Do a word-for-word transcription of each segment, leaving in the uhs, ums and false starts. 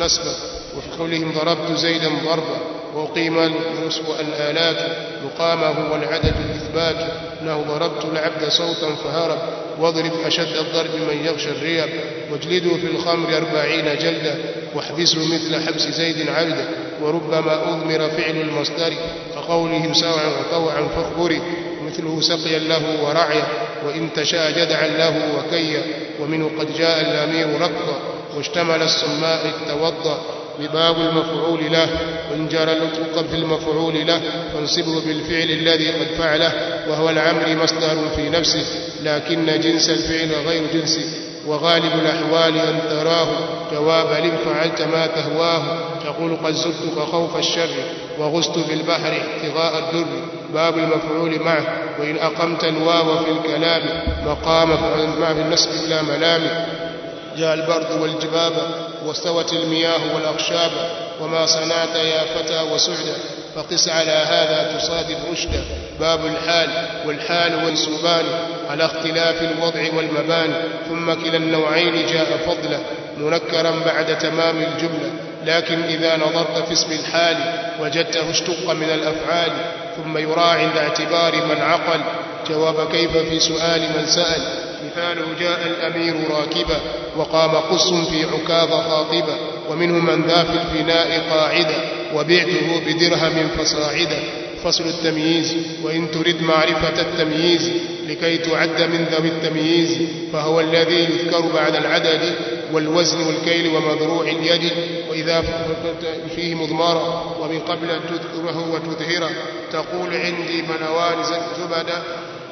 نسبا. وفي قولهم ضربت زيدا ضربا وأقيم النسب الآلات مقامه والعدد الإثبات أنه ضربت العبد صوتا فهرب واضرب أشد الضرب من يغشى الرياب واجلدوا في الخمر أربعين جلدا واحبسوا مثل حبس زيد عبدا وربما أضمر فعل المصدر كقولهم سوعا وطوعا فاخبري مثله سقيا له ورعيا وإن تشاء جدعا له وكيا ومنه قد جاء الأمير ركضا واشتمل الصماء توضا بباب المفعول له وإن جرى النطق في المفعول له فانصبه بالفعل الذي قد فعله وهو العمر مصدر في نفسه لكن جنس الفعل غير جنسه وغالب الأحوال أن تراه جواب لم فعلت ما تهواه تقول قد زدتك خوف الشر وغزت في البحر ابتغاء الدر باب المفعول معه وإن أقمت الواو في الكلام مقام فعل معه النسب بلا ملام جاء البرد والجباب واستوت المياه والأخشاب وما صنعت يا فتى وسعدا فقس على هذا تصادف رشدا باب الحال والحال والسبان على اختلاف الوضع والمبان ثم كلا النوعين جاء فضلا منكرا بعد تمام الجملة لكن إذا نظرت في اسم الحال وجدته اشتق من الأفعال ثم يراعي عند اعتبار من عقل جواب كيف في سؤال من سأل مثاله جاء الأمير راكبا وقام قص في عكاظ خاطبا ومنه من ذا في الفناء قاعدا وبعته بدرهم فصاعدا فصل التمييز وإن تريد معرفة التمييز لكي تعد من ذوي التمييز فهو الذي يذكر بعد العدد والوزن والكيل ومذروع اليد وإذا فيه مضمرا ومن قبل أن تذكره وتظهره تقول عندي منوان زبدا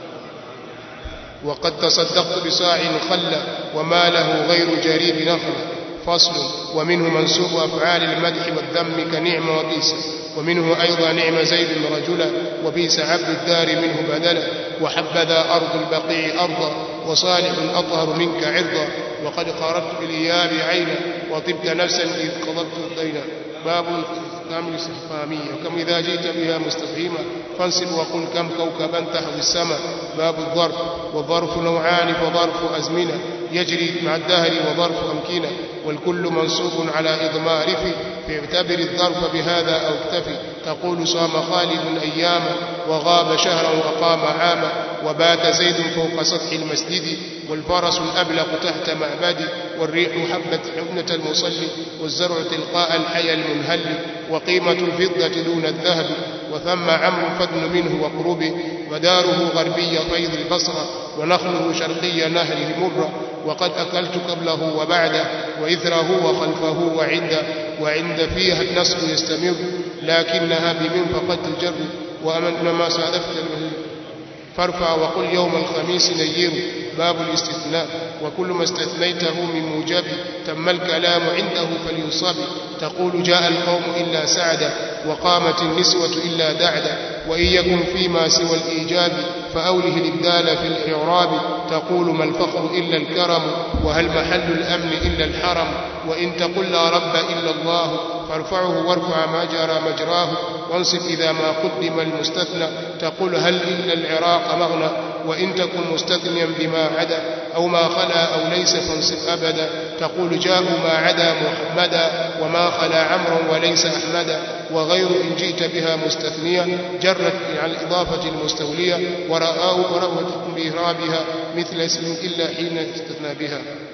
وقد تصدقت بصاع خلا وما له غير جريب نخل فصل ومنه منسوب أفعال المدح والذم كنعم وبيس ومنه أيضا نعم زيد رجلا وبيس عبد الدار منه بدلا وحبذا أرض البقيع أرضا وصالح أطهر منك عرضا وقد قاربت بالإياب عينا وطبت نفسا إذ قضبت الدينا باب كامل استفهامية وكم إذا جئت بها مستفهمة فانصب وقل كم كوكبا تحوي السماء باب الظرف والظرف نوعان فظرف أزمنة يجري مع الدهر وظرف أمكنة والكل منصوب على إضمار في فاعتبر الظرف بهذا أو اكتفي تقول صام خالد أياما وغاب شهرا وقام عاما وبات زيد فوق سطح المسجد والفرس الأبلق تحت معبد والريح حبت حبنة المصلي والزرع تلقاء الحي المنهل وقيمة الفضة دون الذهب وثم عمرو فدن منه وقربه وداره غربي فيض البصرة ونخله شرقي نهر المرة وقد أكلت قبله وبعده وإثره وخلفه وعنده وعند فيها النصب يستمر لكنها بمن فقد تجر وأمن ما سادفت فارفع وقل يوم الخميس نير باب الاستثناء وكل ما استثنيته من موجب تم الكلام عنده فلينصب تقول جاء القوم إلا سعدا وقامت النسوة إلا دعدا وإن يكن فيما سوى الإيجاب فأوله الإبدال في الإعراب تقول ما الفخر إلا الكرم وهل محل الأمن إلا الحرم وإن تقل لا رب إلا الله فارفعه وارفع ما جرى مجراه وانصب إذا ما قدم المستثنى تقول هل إلا العراق مغنى وإن تكن مستثنيا بما عدا أو ما خلا أو ليس فانصب أبدا تقول جاءوا ما عدا محمدا وما خلا عمرا وليس أحمدا وغير إن جئت بها مستثنية جرت على الإضافة المستولية ورأوا ورأوا بإهرابها مثل اسم إلا حين استثنى بها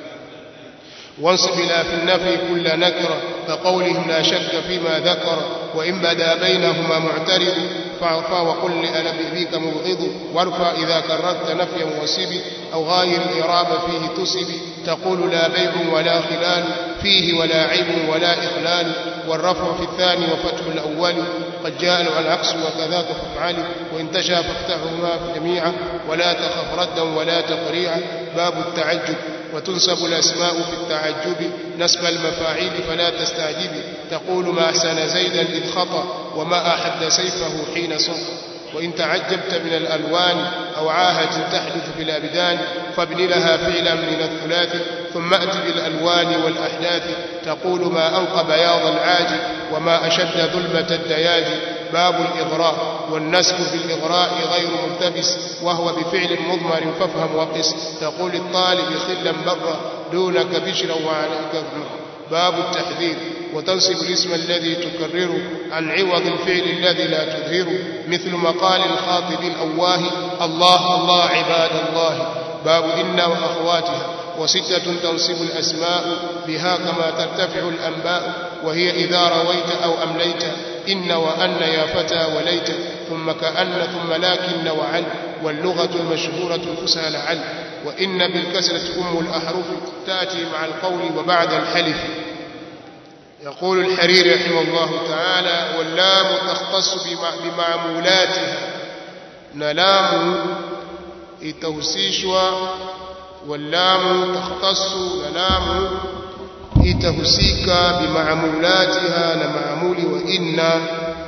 وانصب إلى في النفي كل نكرة كقولهم لا شك فيما ذكر وإن بدا بينهما معترض فاعفى وقل لأنا بك مبغض وارفع إذا كررت نفيا وسب أو غاير الإعراب فيه تسب تقول لا بيع ولا خلال فيه ولا عيب ولا إخلال والرفع في الثاني وفتح الأول قد جاء العكس وكذاك فافعل وإن تشاء فافتحهما جميعا ولا تخف ردا ولا تقريعا باب التعجب وتنسب الأسماء في التعجب نسب المفاعيل فلا تستعجب تقول ما أحسن زيدا إذ خطأ وما أحد سيفه حين صف وإن تعجبت من الألوان أو عاهة تحدث في الأبدان فابن لها فعلا من الثلاث ثم أت بالألوان والأحداث تقول ما أنق بياض العاج وما أشد ظلمة الدياج باب الإغراء والنسب بالإغراء غير ملتبس وهو بفعل مضمر فافهم وقس تقول الطالب خلا برا دونك بشرا وعليك باب التحذير وتنصب الاسم الذي تكرره عن عوض الفعل الذي لا تظهره مثل مقال الخاطب الأواه الله الله عباد الله. باب إن وأخواتها. وستة تنصب الأسماء بها كما ترتفع الأنباء وهي إذا رويت أو أمليت إن وأن يا فتى وليت ثم كأن ثم لكن وعل واللغة المشهورة الفصحى لعل. وإن بالكسرة أم الأحرف تأتي مع القول وبعد الحلف. يقول الحريري رحمه الله تعالى واللام تختص بمعمولاتها نلام itahusishwa واللام تختص نلام itahusika bimaamulatiha na maamuli wa inna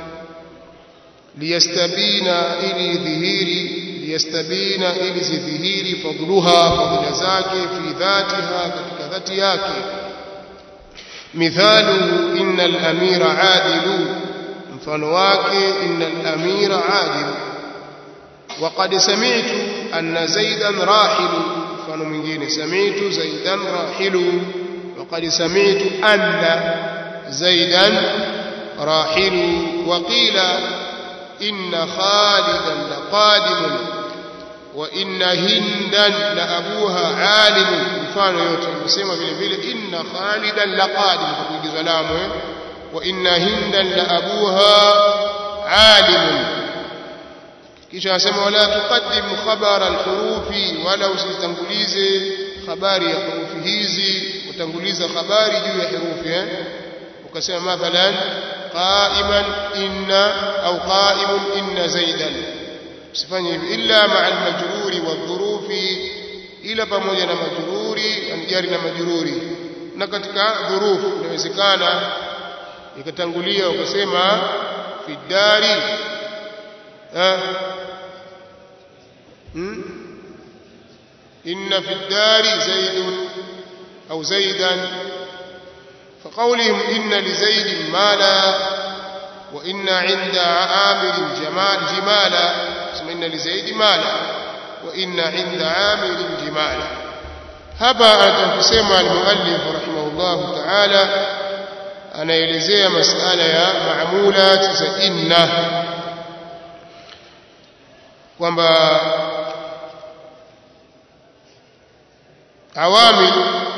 liyastabina ili dhihiri liyastabina ili zidhihiri fadluha fadla zake fi dhatiha katika dhati yake. mithalu innal amira adilu mfano wake innal amira adilu. وقد سمعت أن زيدا راحل mfano mwingine sami'tu zaidan rahilu وقد سمعت أن زيدا راحل. وقيل إن خالدا لقادم وإن هندا لأبوها عالم. mfano yote kusema vile vile inna khalidan laqadim kuingizwa lamu wa inna hindan laabuha alim. kisha asema wala tuqaddim khabar alhurufi wala usitangulize habari ya hurufi hizi utanguliza habari juu ya herufi eh ukasema mathalan qa'iman inna au qa'imun inna zaidan usifanye hivi illa ma'a almajruri wadhurufi ila pamoja na majruri anjari na majruri. na katika dhurufu inawezekana ikatangulia ukasema fi dari eh hmm? inna fi dari zaidun au zaidan فقولهم إن لزيد مالا وإن عند عامر جمال جمالا إن لزيد مالا وإن عند عامر جمالا. هبا أن تسمى المؤلف رحمه الله تعالى أنا يلزي مسألة يا معمولات زئنة وما عوامل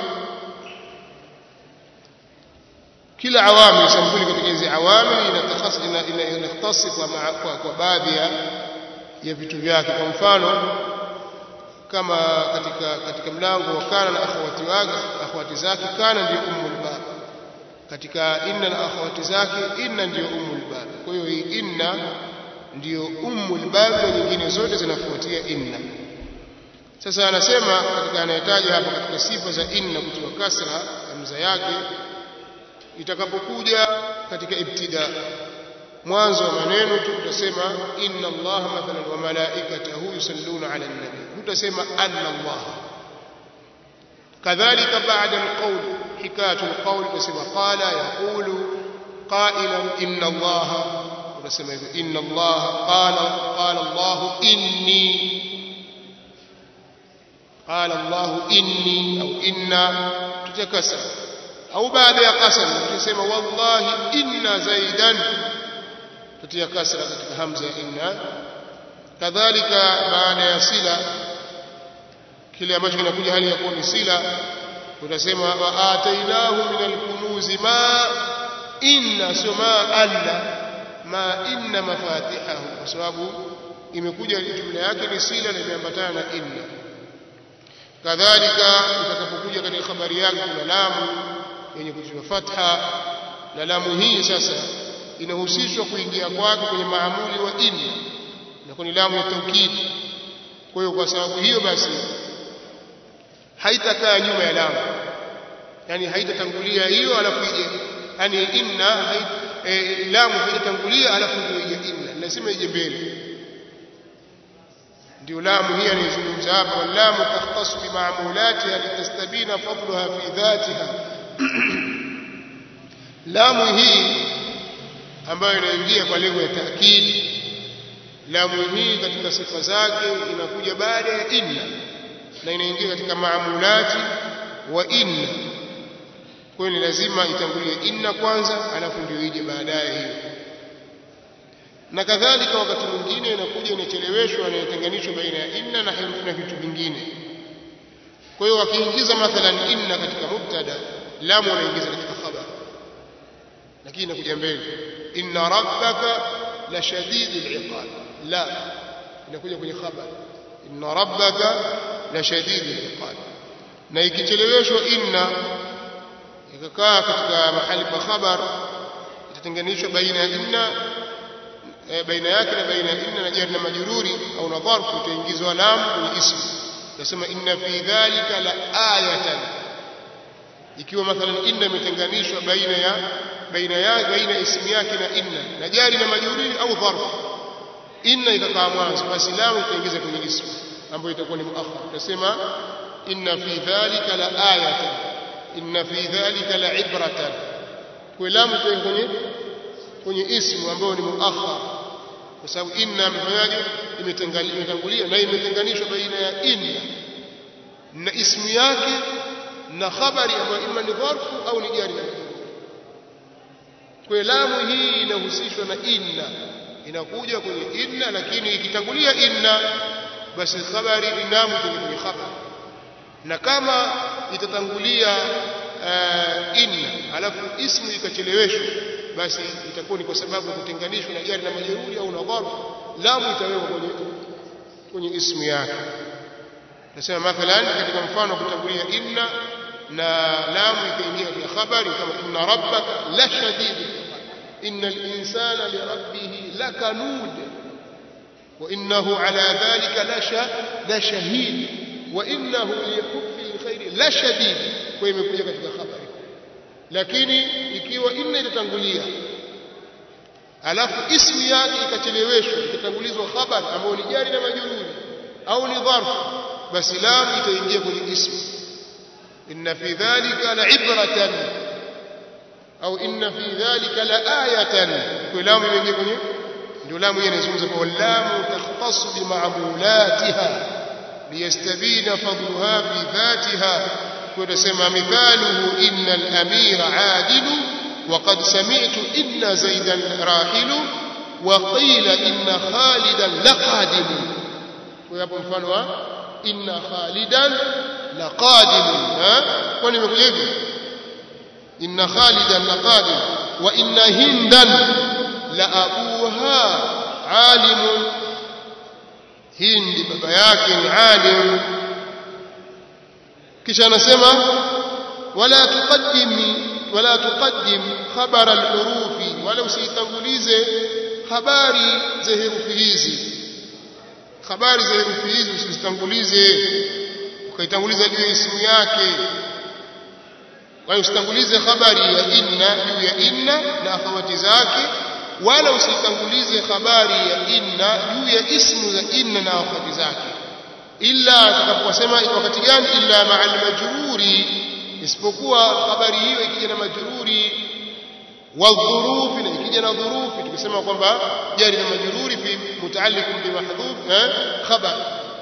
kila awamil sampuli katika hizi awamil inatakhas ina inakhtassi kwa kwa baadhi ya vitu vyake. kwa mfano kama katika katika mlango wa kana na akhawati wake akhawati zake kana ndio ummul bab, katika inna na akhawati zake inna ndio ummul bab. kwa hiyo hii inna ndio ummul bab na nyingine zote zinafuatia inna. sasa anasema katika anayetaja hapa katika sifa za inna kutiwa kasra hamza yake itakapokuja katika ibtida mwanzo wa maneno tu utasema inna allaha mathalan wa malaikatahu yusalluna ala nabi, utasema anna allah. kadhalika baada alqawl hikayatu alqawl utasema qala yaqulu qailan inna allaha, utasema hivyo inna allaha qala qala allah inni qala allah inni au inna tutakasa. au baada ya qasam tunasema wallahi inna zaidan tutia kasra katika hamza ya inna. kadhalika baada ya sila kile ambacho kinakuja hali ya kuwa ni sila utasema wa atainahu min alkunuzi ma inna suma alla ma inna mafatihahu, kwa sababu imekuja jumla yake ni sila na imeambatana na inna. kadhalika utakapokuja katika habari yake kuna lamu yenye kutiwa fatha, na lamu hii sasa inahusishwa kuingia kwake kwenye maamuli wa inna na kwenye lamu ya taukid. kwa hiyo kwa sababu hiyo basi haitakaa nyuma ya lamu, yani haitatangulia hiyo alafu ije, yani inna hait, e, lamu haitatangulia alafu ije inna, lazima ije mbele. ndio lamu hii anayozungumza hapa, wallamu takhtassu bi ma'mulatiha litastabina fadluha fi dhatiha. lamu hii ambayo inaingia kwa lengo ya taakid, lamu hii katika sifa zake inakuja baada ya inna na inaingia katika maamulati wa inna. kwa hiyo lazima itangulie inna kwanza alafu ndio ije baadaye hiyo. Na kadhalika wakati mwingine inakuja inacheleweshwa na inatenganishwa baina ya inna na herufi na vitu vingine. Kwa hiyo wakiingiza mathalan inna katika mubtada, lamu wanaingiza katika khabar, lakini inakuja mbele inna rabbaka la shadidul iqab, la inakuja kwenye khabar inna rabbaka la shadidul iqab. Na ikicheleweshwa inna ikakaa katika mahali pa khabar, itatenganishwa baina ya inna baina yake na baina ya inna na jar na majruri au na dharfu, itaingizwa lam kwenye ismu. Nasema inna fi dhalika la ayatan, ikiwa mathalan inna imetenganishwa baina ya baina ya baina ismu yake na inna na jari na majruri au dharfu, inna ikakaa mwanzo, basi lam itaingiza kwenye ismu ambayo itakuwa ni muakhar. Nasema inna fi dhalika la ayatan, inna fi dhalika la ibratan, kwa lam itaingia kwenye kwenye ismu ambayo ni muakhar, kwa sababu inna imefanyaje, imetangulia na imetenganishwa baina ya inna na ismu yake na khabari ambayo ima ni dharfu au ni jari na majruri. Kwa lamu hii inahusishwa na inna, inakuja kwenye inna, lakini ikitangulia inna basi khabari inamu kwenye khabar. Na kama itatangulia uh, inna alafu ismu ikacheleweshwa, basi itakuwa ni kwa sababu ya kutenganishwa na jari na majruri au na dharfu, lamu itawekwa kwenye kwenye ismu yake. Nasema mathalan katika mfano kutangulia inna na lamu ikaingia kwenye khabari kama inna rabbaka la shadid, innal insana li rabbih lakanud wa innahu ala dhalika la shahid wa innahu li hubbi alkhair la shadid. Kwa hiyo imekuja katika khabari. Lakini ikiwa inna itatangulia alafu ismu yake ikacheleweshwa, ikatangulizwa khabar ambayo ni jari na majruri au ni dharfu, basi lam itaingia kwenye ismu. Inna fi dhalika la ibratan au inna fi dhalika la ayatan, kwa lam imeingia kwenye, ndio lam yeye inazungumza kwa lam takhtassu bi ma'mulatiha liyastabina fadluha fi dhatiha. Kwa tunasema mithaluhu inna al-amira adilu وقد سمعت إن زيدا راحل وقيل إن خالدا لقادم. ويبقى مفانوا إن خالدا لقادم، kwani imekuja hivyo إن خالدا لقادم وإن هندا لأبوها عالم، hindi baba yake ni alim. Kisha anasema wala tuqaddimi ولا تقدم خبر الحروف، ولو سيتنgulize habari za herufi hizi. Habari za herufi hizi usitangulize ukaitanguliza juu ya ismu yake, wala usitangulize habari ya inna juu ya inna na akhawati zake, wala usitangulize habari ya inna juu ya ismu za inna na akhawati zake, illa atakaposema wakati gani, illa ma'al majruri, isipokuwa habari hiyo ikija na majruri wa dhurufi, na ikija na dhurufi tukisema kwamba jari na majruri fi mutaalliqun bi mahdhuf khabar,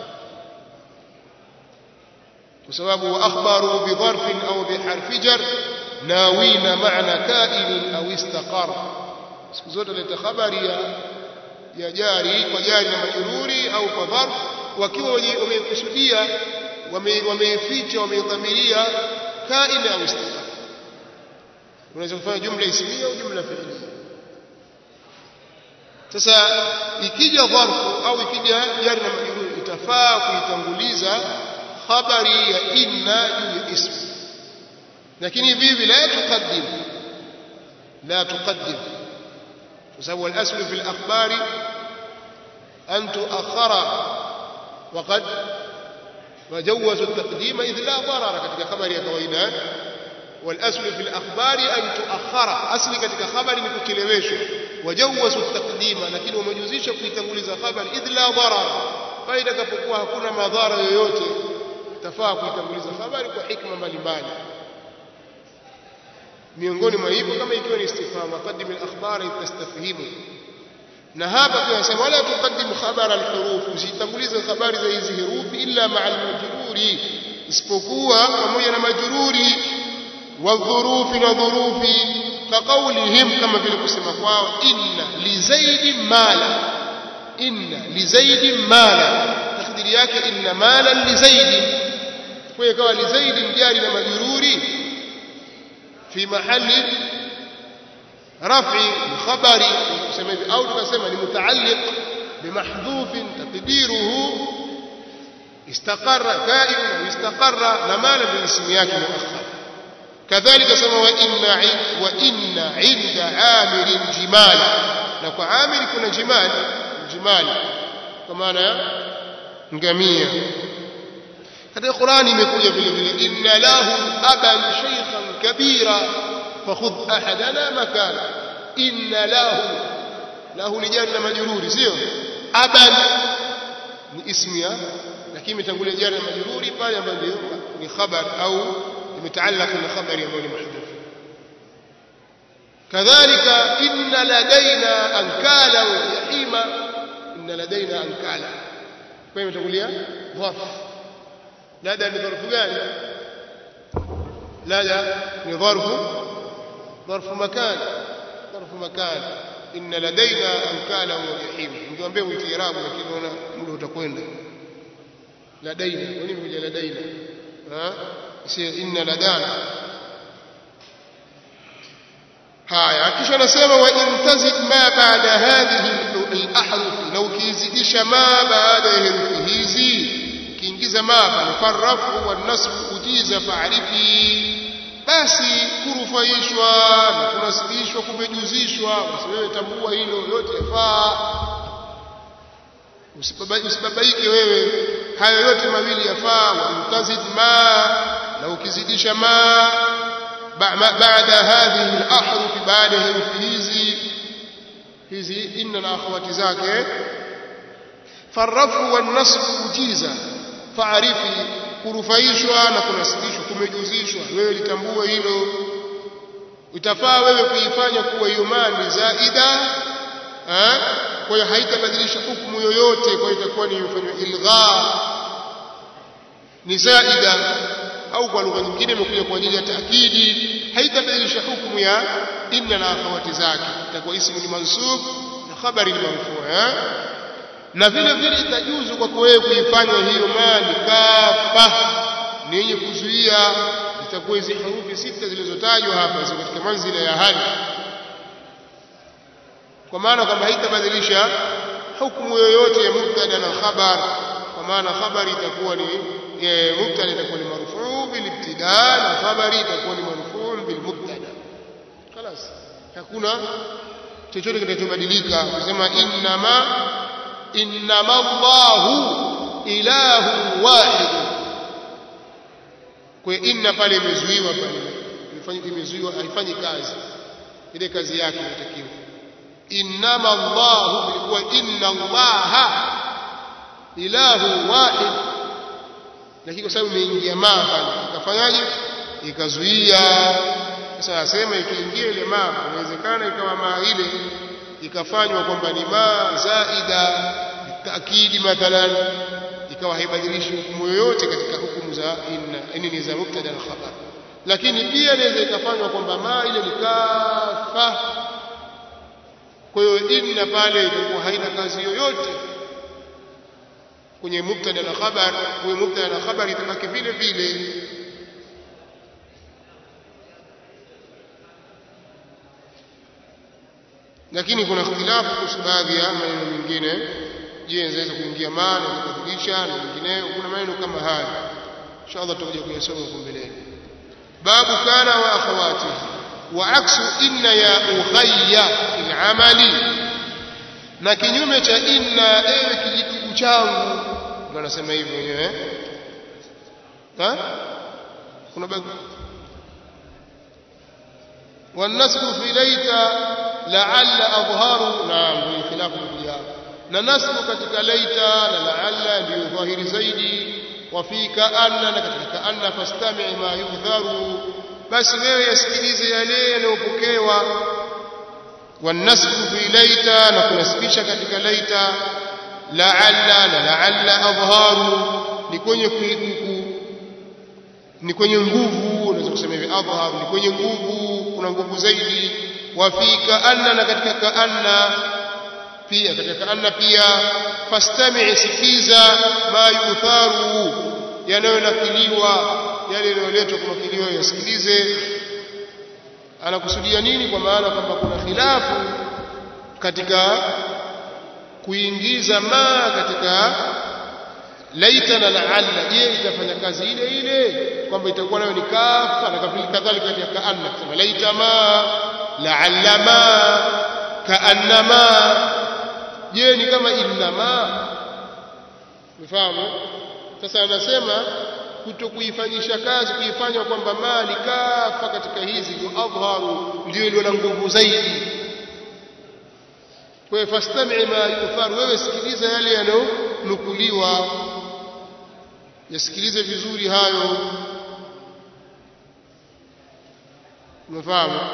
kwa sababu akhbaru bi dharfin au bi harfi jar nawina ma'na ka'in au istaqar. Siku zote leta habari ya ya jari kwa jari na majruri au kwa dharf, wakiwa wamekusudia wameficha wamedhamiria كائن أو استقر. unaweza kufanya jumla ismia au jumla fi'liya. Sasa ikija dharfu au ikija jari na majruri, itafaa kuitanguliza habari ya inna juu ya ismu, lakini vivi la tuqaddim la tuqaddim, kwa sababu al-aslu fi al-akhbari an tuakhara waqad وجوز التقديم إذ لا ضرر katika habari ya kawaida. والأصل في الأخبار أن تؤخر, asli katika habari ni kucheleweshwa. وجوز التقديم, lakini wamejuzisha kuitanguliza habari idh la darar, faida kapokuwa hakuna madhara yoyote, tafaa kuitanguliza habari kwa hikma mbalimbali. Miongoni mwa hivyo kama ikiwa ni istifham, qaddim al-akhbar tastafhimu. Na hapa tunasema wala tuqaddim khabar al-huruf, usitangulize habari za hizi herufi illa ma'al majruri, isipokuwa pamoja na majruri. والظروف وظروف كقولهم كما vile kusema kwao inna li zaid mala inna li zaid mala takdiri yake inna mala li zaid kwa hiyo kawa li zaid mjari na majruri fi mahali raf'i khabari kusema hivi au tukasema ni mutaalliq bimahdhuf taqdiruhu istaqarra ka'in istaqarra na mala bi ismi yake muakhar كذلك سمى وإن وإن عند عامر جمال لو عامر كنا جمال جمال كما أنا نجميع هذا القرآن يقول في إن له أبا شيخا كبيرا فخذ أحدنا مكانه إن له له لجان مجرور سيو أبا اسمها لكن تقول جار مجرور قال يا خبر أو متعلق بالخبر يقول محذوف كذلك إن لدينا أنكالا وجحيما إن لدينا أنكالا كيف تقول يا ظرف لدى ظرف قال لدى ظرف ظرف مكان ظرف مكان إن لدينا أنكالا وجحيما نجوambia uitirabu lakini ona muda utakwenda لدينا ونمجي لدينا ها إن لدانا هاي kisha nasema wa intazid ma baada hadhihi al-ahruf law kizidisha ma baada ya herufi hizi kiingiza ma farrafu wan nasb ujiza fa'rifi basi kurufaishwa na kunasibishwa kumejuzishwa wewe tambua hilo yote yafaa usibabaike wewe hayo yote mawili yafaa wa intazid ma na ukizidisha ma baada hadhihi al-ahruf baada herufi hizi hizi inna na akhawati zake farrafu wan nasb ujiza fa'rifi kurufaishwa na kunasibishwa kumejuzishwa wewe litambua hilo utafaa wewe kuifanya kuwa hiyo mali zaida eh kwa hiyo haitabadilisha hukumu yoyote kwa hiyo itakuwa ni ifanywa ilgha ni zaida au kwa lugha nyingine imekuja kwa ajili ya taakidi haitabadilisha hukumu ya inna na akhawati zake itakuwa ismu ni mansub na khabari ni marfu' na vile vile itajuzu kwa wewe kuifanya hiyo mali kafa ni yenye kuzuia itakuwa hizo herufi sita zilizotajwa hapa ziko katika manzila ya hali kwa maana kwamba haitabadilisha hukumu yoyote ya mubtada na khabar kwa maana khabari itakuwa ni mubtada itakuwa ni marfu' bil ibtida na khabari itakuwa ni marfu' bil mubtada خلاص hakuna chochote kinachobadilika kusema innama innama Allahu ilahu wahid kwa inna pale imezuiwa pale imefanyika imezuiwa haifanyi kazi ile kazi yake inatakiwa innama Allahu ilikuwa inna Allaha ilahu wahid lakini kwa sababu imeingia ma pale ikafanyaje ikazuia sasa nasema ikiingia ile ma inawezekana ikawa ma ile ikafanywa kwamba ni ma zaida taakidi mathalan ikawa haibadilishi hukumu yoyote katika hukumu za inna ini ni za mubtada na khabar lakini pia inaweza ikafanywa kwamba ma ile ni kafa kwa hiyo inna pale itakuwa haina kazi yoyote kwenye mubtada na khabar kwa mubtada na khabar itabaki vile vile lakini kuna ikhtilafu kuhusu baadhi ya maneno mengine je inaweza kuingia maana na kudhihirisha na mengineyo kuna maneno kama haya inshallah tutakuja kuyasoma huko mbeleni babu kana wa akhawatihi wa aksu inna ya ukhayya fil amali na kinyume cha inna ewe kijitibu changu ndio anasema hivyo wenyewe ha kuna babu والنسب في ليت لعل أظهر نعم خلاف الخلاف ننسب katika laita na la'alla ndio dhahiri zaidi wa fi ka'anna na katika ka'anna fastami' ma yudharu basi wewe yasikilize yale yanayopokewa والنسب في laita na kunasibisha katika laita la'alla na la'alla adharu ni kwenye kuiku ni kwenye nguvu unaweza kusema hivi adhhar ni kwenye nguvu, kuna nguvu zaidi. Wa fi kaanna, na katika kaanna pia, katika kaanna pia fastami' sikiza ma yutharu, yanayonakiliwa, yale yanayoletwa kunakiliwa yasikilize. Anakusudia nini? Kwa maana kwamba kuna khilafu katika kuingiza ma katika laita na laalla. Je, itafanya kazi ile ile kwamba itakuwa nayo ni kafa, na kafili kadhalika katika kaanna kusema laita ma, laalla ma, kaanna ma. Je, ni kama inna ma? Umefahamu? Sasa anasema kutokuifanyisha kazi, kuifanya kwamba ma ni kafa katika hizi ndio adharu, ndio ile na nguvu zaidi. Kwa hiyo fastami' ma yuthar, wewe sikiliza yale yanonukuliwa, yasikilize vizuri hayo. Umefahamu?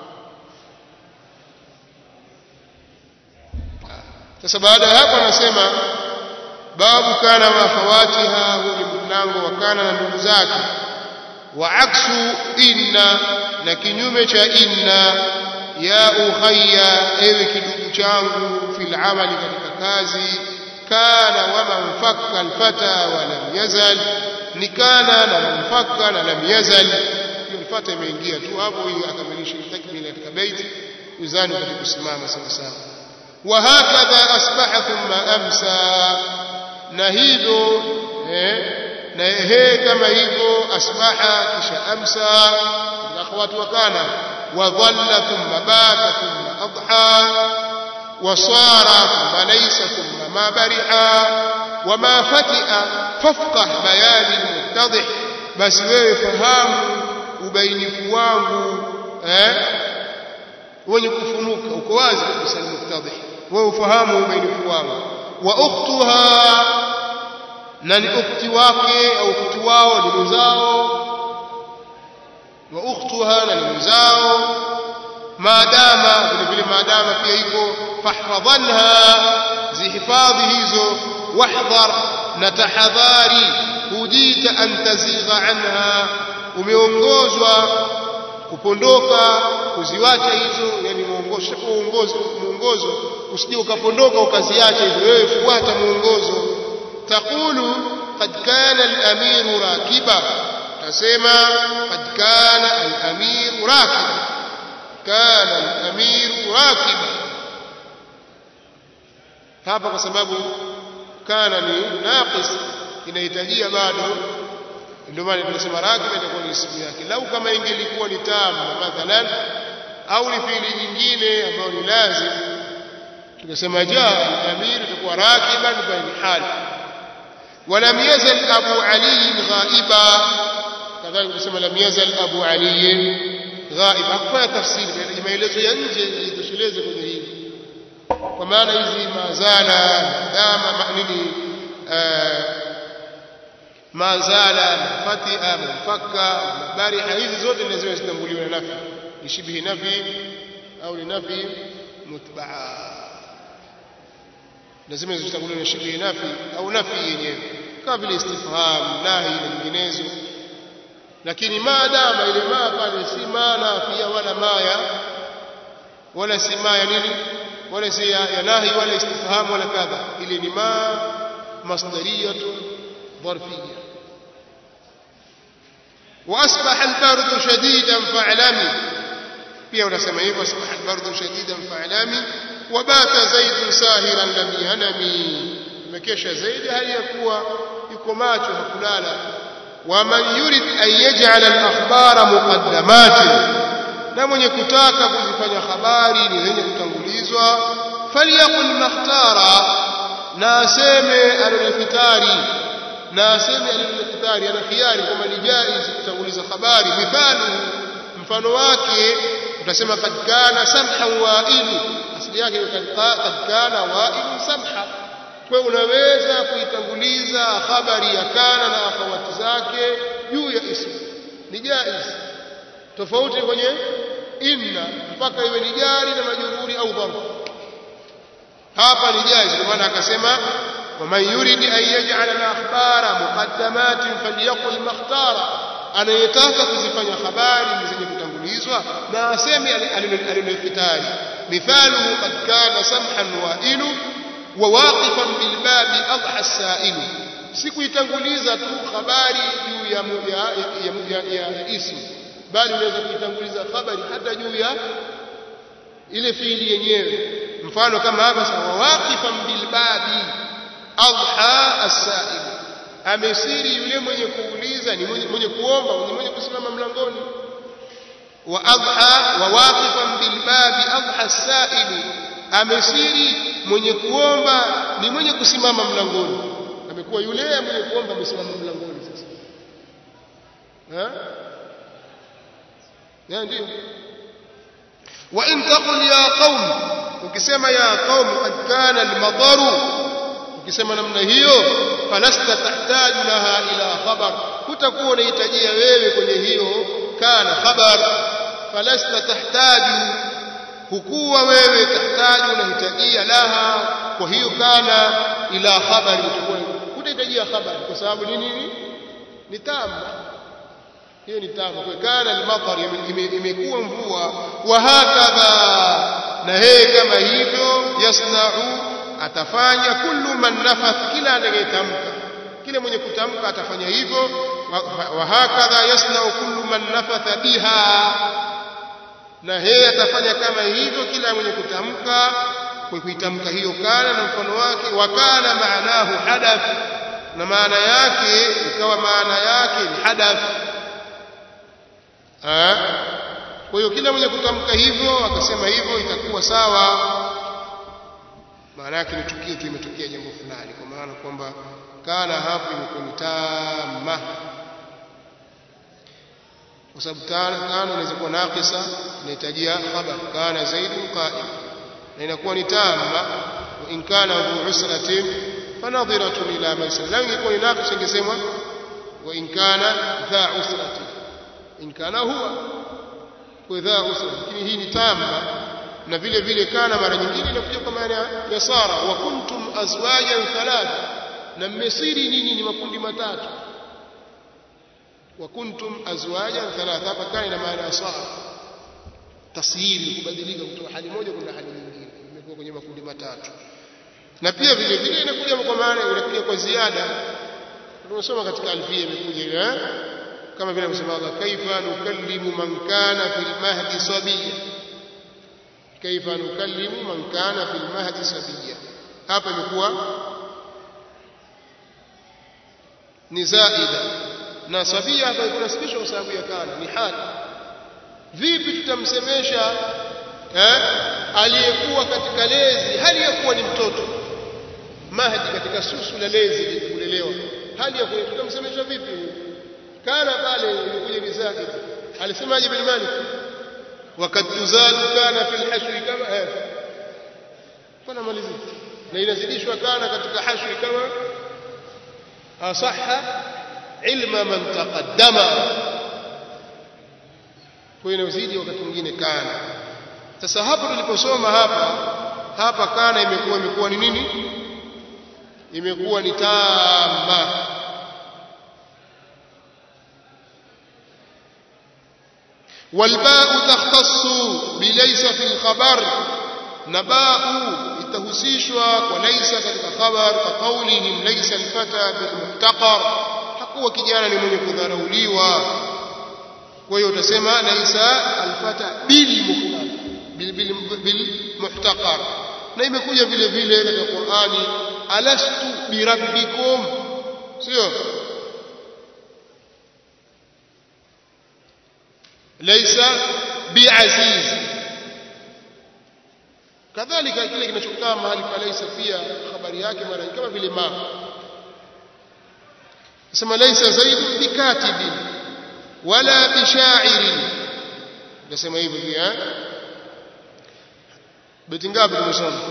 Sasa baada ya hapo anasema babu kana wa fawatiha, huwa ni mlango wa kana na ndugu zake. Wa aksu inna, na kinyume cha inna. Ya ukhayya, ewe kidugu changu, fil amali, katika kazi. Kana wa man fakka alfata wa lam yazal, ni kana na man fakka na lam yazal. Hiyo alfata imeingia tu hapo ili akamilishe takmila katika baiti, uzani katika kusimama sawa sawa. Wa hakadha asbaha thumma amsa, na hivyo eh na ehe kama hivyo asbaha kisha amsa, na akhwatu wa kana. Wa dhalla thumma bata thumma adha, wa sara thumma laysa thumma ma bari'a, wa ma fati'a fafqah bayani muttadih. Basi wewe fahamu ubainifu wangu eh wenye kufunuka, uko wazi kabisa, ni muttadih. Wewe ufahamu ubainifu wangu. Wa ukhtuha, na ni ukhti wake au ukhti wao, ni mzao. Wa ukhtuha, na ni mzao. Maadama, vile vile maadama pia iko. Fahfadhanha, zihifadhi hizo. Wahdhar, na tahadhari. Hujita an tazigha anha, umeongozwa kupondoka kuziwacha hizo, yani muongozo muongozo muongozo usije ukapondoka ukaziacha hizo, wewe fuata muongozo. Taqulu qad kana al-amir rakiba, tasema qad kana al-amir rakiba, kana al-amir rakiba hapa, kwa sababu kana ni naqis, inahitajia bado, ndio maana tunasema rakiba itakuwa ni ismu yake. Lau kama ingelikuwa ni tamu mathalan au ni fiili nyingine ambayo ni lazim, tunasema jaa al-amir, itakuwa rakiban bi hal. Walam yazal Abu Ali ghaiba, kadhalika tunasema lam yazal Abu Ali ghaiba. Hakufanya tafsiri, ni maelezo ya nje ilitosheleze kwenye hili, kwa maana hizi mazala dama nini mazala, fatia, mufakka, bariha, hizi zote lazima zitambuliwe na nafi, ni shibhi nafi au ni nafi mutbaa, lazima zitambuliwe na shibhi nafi au nafi yenyewe, kama vile istifham, nahi na nyinginezo. Lakini maadama ile ma pale si maana pia wala maya wala si maya nini wala si ya nahi wala istifham wala kadha, ile ni ma masdariyatu ظرفية. وأصبح البرد شديدا فاعلمي، pia unasema hivyo أصبح البرد شديدا فاعلمي. وبات زيد ساهرا لم ينمي، imekesha zaidi hali ya kuwa yuko macho hakulala. ومن يريد أن يجعل الأخبار مقدمات، na mwenye kutaka kuzifanya habari ni zenye kutangulizwa. فليقل مختارا، na aseme alilokitari, na aseme alilokitari, ana khiari kama ni jaiz kutanguliza habari. Mifano, mfano wake utasema kad kana samha wa'ilu, asili yake kad kana wa'ilu samha. Kwa unaweza kuitanguliza habari ya kana na akhawati zake juu ya ismu, ni jaiz. Tofauti kwenye inna, mpaka iwe ni jari na majruri au dharf, hapa ni jaiz. Kwa maana akasema ومن يريد أن يجعل الأخبار مقدمات فليقل مختارا، anayetaka kuzifanya habari zenye kutangulizwa na aseme alilofitari. Mithaluhu qad kana samhan wa'ilu wa waqifan bil babi adha as-sa'ilu, sikuitanguliza tu habari juu ya ya ya, ya ismu, bali unaweza kuitanguliza habari hata juu ya ile fiili yenyewe. Mfano kama hapa sawa, waqifan bil babi adha as-sa'il, amesiri yule mwenye kuuliza, ni mwenye, mwenye kuomba, ni mwenye kusimama mlangoni. Wa adha wa waqifan bil babi adha as-sa'il, amesiri mwenye kuomba ni mwenye kusimama mlangoni. Amekuwa yule mwenye kuomba amesimama mlangoni sasa. Ha? Ya ndio. Wa in taqul ya qaum, ukisema ya qaum qad kana al-mataru, ukisema namna hiyo, falasta tahtaju laha ila khabar, hutakuwa unahitajia wewe kwenye hiyo kana khabar. Falasta tahtaju, hukuwa wewe tahtaju unahitajia laha kwa hiyo kana ila khabari, hutahitajia khabari kwa sababu ni nini? Ni tamu. Hiyo ni tamu. Kwa kana al-matar, imekuwa mvua. Wa hakadha, na yeye kama hivyo, yasna'u, atafanya kullu man nafath, kila anayetamka, kila mwenye kutamka atafanya hivyo. Wa hakadha yasna'u kullu man nafatha biha, na yeye atafanya kama hivyo kila mwenye kutamka kwa kuitamka hiyo kana na mfano wake. Wa kana maanahu hadath, na maana yake ikawa maana yake ni hadath. Ah, kwa hiyo kila mwenye kutamka hivyo akasema hivyo itakuwa sawa. Maana yake ni tukio tu, imetokea jambo fulani, kwa maana kwamba kana hapo imekuwa ni tamma, kwa sababu kana inaweza kuwa naqisa, inahitajia khabar kana zaidun qa'im, na inakuwa ni tamma. Wa in kana dhu usratin fanadhiratun ila maisara, la ingekuwa ni naqisa ingesemwa wa in kana dha usratin, in kana huwa kwa dha usra, lakini hii ni tamma. Na vile vile kana mara nyingine inakuja kwa maana ya sara. Wa kuntum azwajan thalatha, na mmesiri nyinyi ni makundi matatu. Wa kuntum azwajan thalatha, hapa kana ina maana ya sara, tasiri, kubadilika kutoka hali moja kwenda hali nyingine, imekuwa kwenye makundi matatu. Na pia vile vile inakuja kwa maana, inakuja kwa ziada. Tunasoma katika alfia imekuja ile, kama vile msema Allah, kaifa nukallimu man kana fil mahdi sabiya, kaifa nukallimu man kana fil mahdi sabiya. Hapa imekuwa ni zaida, na sabia hapa ikunasibishwa kwa sababu ya kana, ni hali. Vipi tutamsemesha eh aliyekuwa katika lezi hali ya kuwa ni mtoto? Mahdi katika susu la lezi kulelewa, hali ya kuwa tutamsemesha vipi? Kana pale imekuja ni zaida. Alisemaje Ibn Malik? Wakad tuzadu kana fil hashri kama eh kuna malizi, na inazidishwa kana katika hashri kama asahha ilma man taqaddama, kwa inazidi wakati mwingine kana. Sasa hapo tuliposoma hapa hapa kana imekuwa imekuwa ni nini? Imekuwa ni tamma. والباء تختص بليس في الخبر، نباء itahusishwa kwa laisa katika khabar, kwa kaulihim laysa alfata bilmuhtaqar, hakuwa kijana ni mwenye kudharauliwa. Kwa hiyo utasema laysa alfata bilmuhtaqar bil bilmuhtaqar. Na imekuja vile vile katika Qur'ani, alastu birabbikum, sio laysa biaziz. Kadhalika kile kinachokaa mahali pa laysa pia habari yake mara kama vile ma, sema laysa zaid bikatibin wala bishairin, nasema hivyo pia. Beti ngapi tumesoma?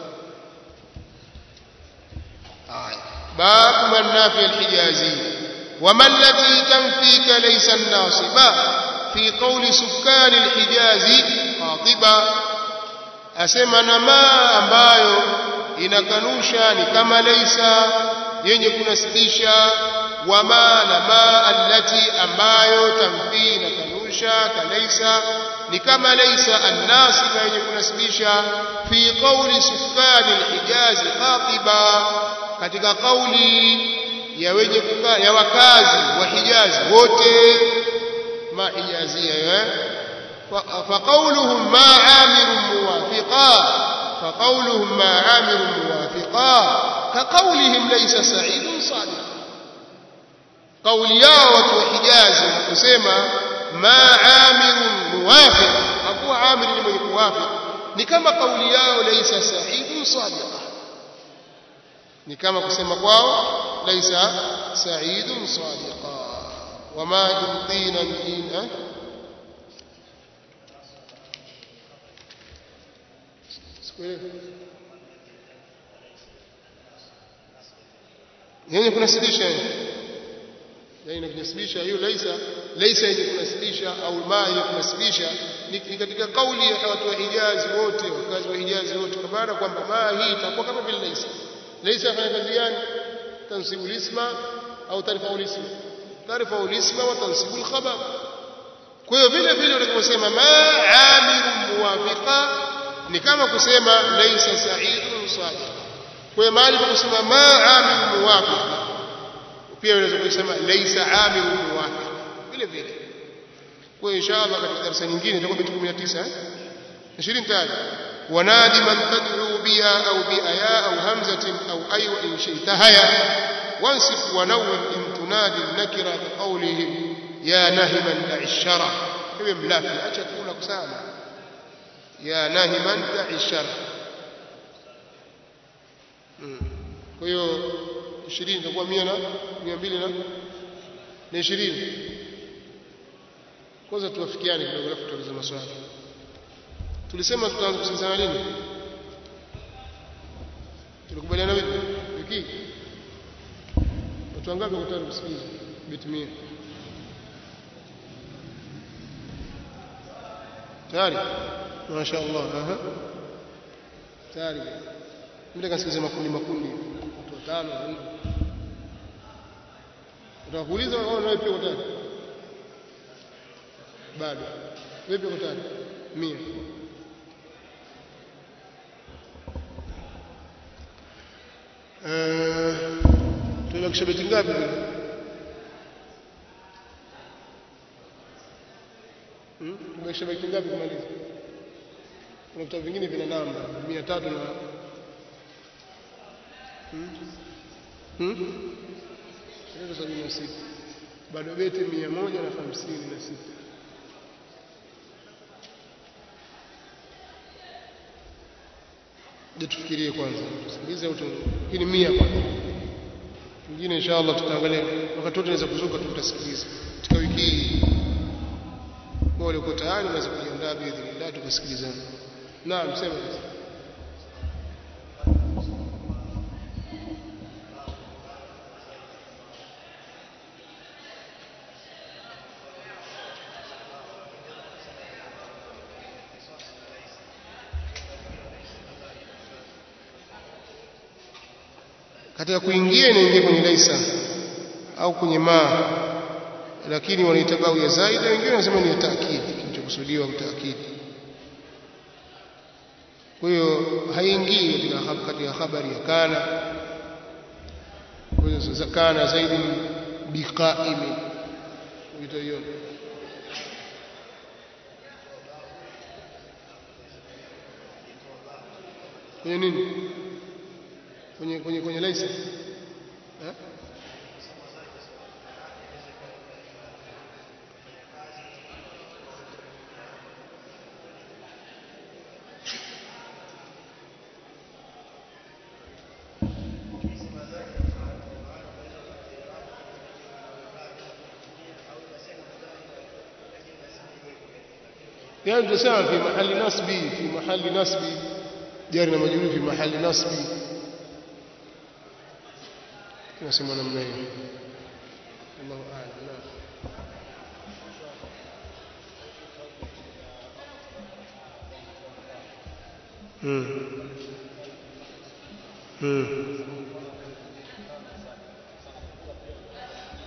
Haya, bab man nafi alhijazi wa man lati tanfika laysa an-nasiba fi qawli sukkan alhijazi qatiba. Asema na ma ambayo inakanusha ni kama laysa yenye kunasibisha wama na ma allati ambayo tamfi na kanusha kalaisa ni kama laisa annasiba yenye kunasibisha fi qawli sukani alhijaz khatiba katika kauli ya wenye kukaa ya wakazi wa Hijazi wote ma hijazia eh fa qawluhum ma amirun muwafiqa fa qawluhum ma amirun muwafiqa ka qawlihim laysa sa'idun sadiq qawli yao watu wa Hijazi kusema ma amirun muwafiq hakuwa amir ni mwenye kuwafiq ni kama kauli yao laysa sa'idun sadiq ni kama kusema kwao laysa sa'idun sadiqa wama yumtina dina yenye kunasibisha yenye kunasibisha hiyo laysa laysa yenye kunasibisha au ma yenye kunasibisha ni katika kauli ya watu wa Hijazi wote wakazi wa Hijazi wote kwa maana kwamba ma hii itakuwa kama vile laysa laysa fanya kazi gani tansibu al-isma au tarfa al-isma tarfa al-isma wa tansibu al-khabar kwa hiyo vile vile unaposema ma amirun muwafiqa ni kama kusema laysa sa'idun sadiq kwa hiyo mahali pa kusema ma amirun muwafiqa pia unaweza kusema laysa amirun muwafiq vile vile kwa hiyo inshallah katika darasa nyingine itakuwa bitu kumi na tisa eh ishirini tayari ونادي من تدعو بها أو بأياء أو همزة أو أي وإن شئت هيا وانصف ونون إن تنادي النكرة بقوله يا نهما دع الشرع كم ملافي أجل تقول سامع يا نهما دع الشرع kwa hiyo ishirini itakuwa mia na mia mbili na ishirini kwanza tuwafikiane kidogo alafu tuulize maswali tulisema tutaanza kusikizana lini tulikubaliana vipi wiki watu wangapi wakutaka kusikiliza beti mia tayari mashaallah aha tayari mimi nikasikiliza makundi makundi watu watano hivi utakuuliza wao na wewe pia utaki bado wewe pia utaki mia eh tunabakisha beti ngapi hmm tunabakisha beti ngapi kumaliza kuna vitabu vingine vina namba mia tatu na hmm hmm ndio sabini na sita bado beti mia moja na hamsini na sita tufikirie kwanza tusikilize au hii ni mia kwanza nyingine inshallah tutaangalia wakati wote tunaweza kuzuka tutasikiliza katika wiki hii wale uko tayari unaweza kujiandaa biidhnillah tukasikilizana naam sema katika kuingia inaingia kwenye laisa au kwenye ma lakini wanaitaka ya zaida wengine wanasema ni taakid kilichokusudiwa utaakid kwa hiyo haingii katika katika habari ya kana kwa hiyo kana zaidi biqaimi utaiona kwenye nini kwenye kwenye kwenye laisa eh يعني تساوي في محل نصبي في محل نصبي جارنا مجرور في محل نصبي نسمع namna hiyo Allahu a'lam hmm hmm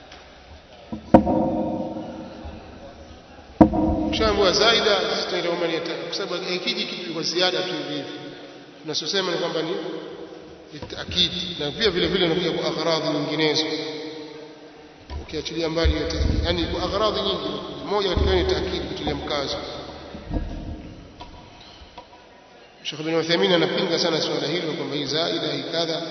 ikiambiwa zaida sisi tunaita kwamba ni kwa sababu ikiji kitu kwa ziada tu hivi tunasosema ni kwamba ni litakidi na pia vile vile inakuja kwa agharadhi nyinginezo ukiachilia mbali yote yani kwa agharadhi nyingi moja katika ni taakidi kutilia mkazo. Sheikh Ibn Uthaymeen anapinga sana swala hilo kwamba hii zaida hii kadha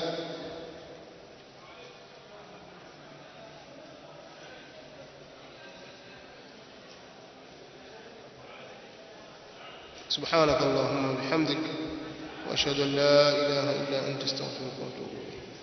سبحانك اللهم وبحمدك واشهد ان لا اله الا انت استغفرك واتوب اليك.